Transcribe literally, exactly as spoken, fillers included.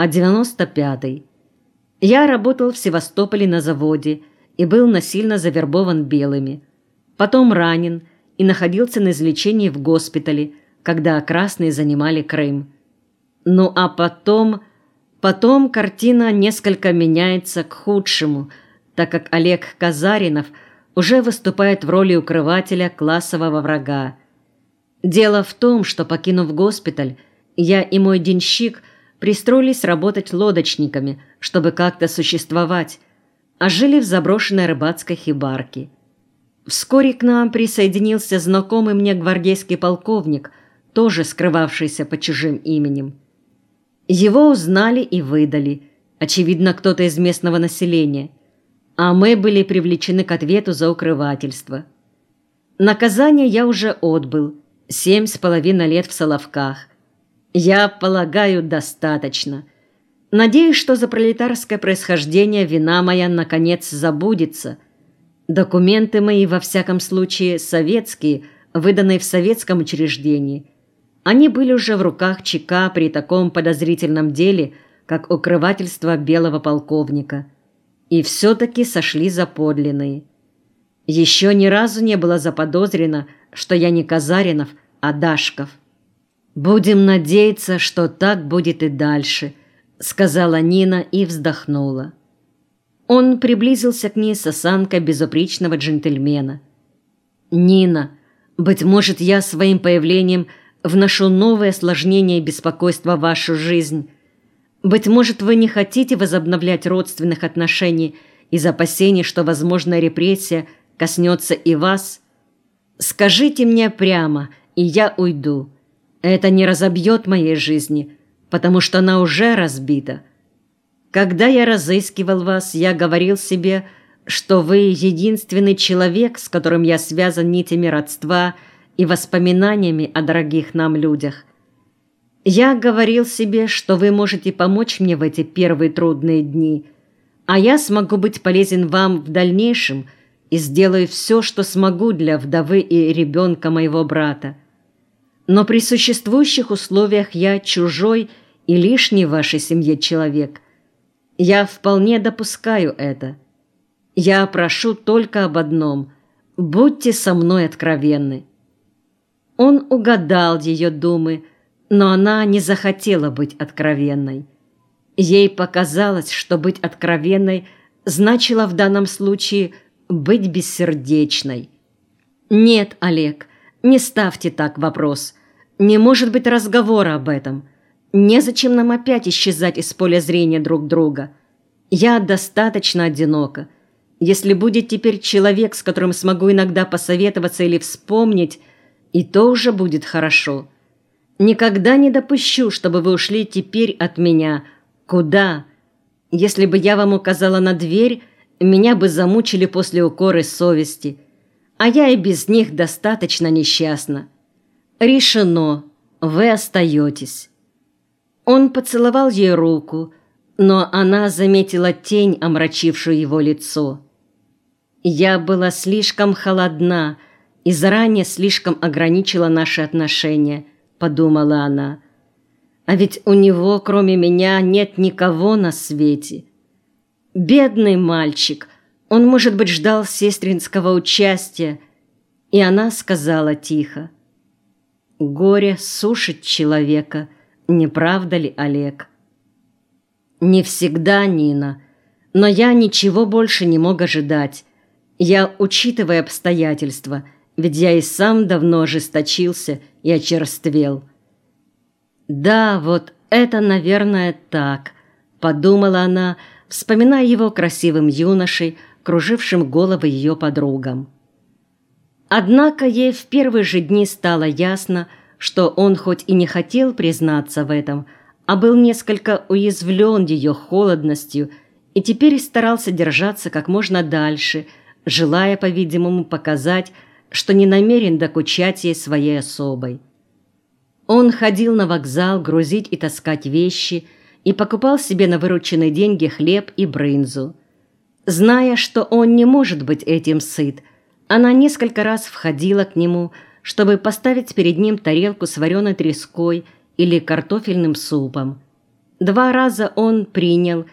а девяносто пятый. Я работал в Севастополе на заводе и был насильно завербован белыми. Потом ранен и находился на излечении в госпитале, когда красные занимали Крым. Ну а потом... Потом картина несколько меняется к худшему, так как Олег Казаринов уже выступает в роли укрывателя классового врага. Дело в том, что, покинув госпиталь, я и мой денщик пристроились работать лодочниками, чтобы как-то существовать, а жили в заброшенной рыбацкой хибарке. Вскоре к нам присоединился знакомый мне гвардейский полковник, тоже скрывавшийся под чужим именем. Его узнали и выдали, очевидно, кто-то из местного населения, а мы были привлечены к ответу за укрывательство. Наказание я уже отбыл, семь с половиной лет в Соловках. Я полагаю, достаточно. Надеюсь, что за пролетарское происхождение вина моя наконец забудется. Документы мои, во всяком случае, советские, выданные в советском учреждении, они были уже в руках ЧК при таком подозрительном деле, как укрывательство белого полковника. И все-таки сошли за подлинные. Еще ни разу не было заподозрено, что я не Казаринов, а Дашков. «Будем надеяться, что так будет и дальше», — сказала Нина и вздохнула. Он приблизился к ней с осанкой безупречного джентльмена. «Нина, быть может, я своим появлением вношу новое осложнение и беспокойство в вашу жизнь. Быть может, вы не хотите возобновлять родственных отношений из опасений, что возможная репрессия коснется и вас? Скажите мне прямо, и я уйду. Это не разобьет моей жизни, потому что она уже разбита. Когда я разыскивал вас, я говорил себе, что вы единственный человек, с которым я связан нитями родства и воспоминаниями о дорогих нам людях. Я говорил себе, что вы можете помочь мне в эти первые трудные дни, а я смогу быть полезен вам в дальнейшем и сделаю все, что смогу для вдовы и ребенка моего брата. Но при существующих условиях я чужой и лишний в вашей семье человек. Я вполне допускаю это. Я прошу только об одном – будьте со мной откровенны». Он угадал ее думы, но она не захотела быть откровенной. Ей показалось, что быть откровенной значило в данном случае быть бессердечной. «Нет, Олег, не ставьте так вопрос. Не может быть разговора об этом. Незачем нам опять исчезать из поля зрения друг друга. Я достаточно одинока. Если будет теперь человек, с которым смогу иногда посоветоваться или вспомнить, и то уже будет хорошо. Никогда не допущу, чтобы вы ушли теперь от меня. Куда? Если бы я вам указала на дверь, меня бы замучили после укоры совести, а я и без них достаточно несчастна. Решено, вы остаетесь». Он поцеловал ей руку, но она заметила тень, омрачившую его лицо. «Я была слишком холодна и заранее слишком ограничила наши отношения», — подумала она. «А ведь у него, кроме меня, нет никого на свете. Бедный мальчик, он, может быть, ждал сестринского участия». И она сказала тихо: «Горе сушит человека, не правда ли, Олег?» «Не всегда, Нина, но я ничего больше не мог ожидать. Я учитываю обстоятельства, ведь я и сам давно ожесточился и очерствел». «Да, вот это, наверное, так», — подумала она, вспоминая его красивым юношей, кружившим головы ее подругам. Однако ей в первые же дни стало ясно, что он хоть и не хотел признаться в этом, а был несколько уязвлен ее холодностью и теперь старался держаться как можно дальше, желая, по-видимому, показать, что не намерен докучать ей своей особой. Он ходил на вокзал грузить и таскать вещи и покупал себе на вырученные деньги хлеб и брынзу. Зная, что он не может быть этим сыт, она несколько раз входила к нему, чтобы поставить перед ним тарелку с вареной треской или картофельным супом. Два раза он принял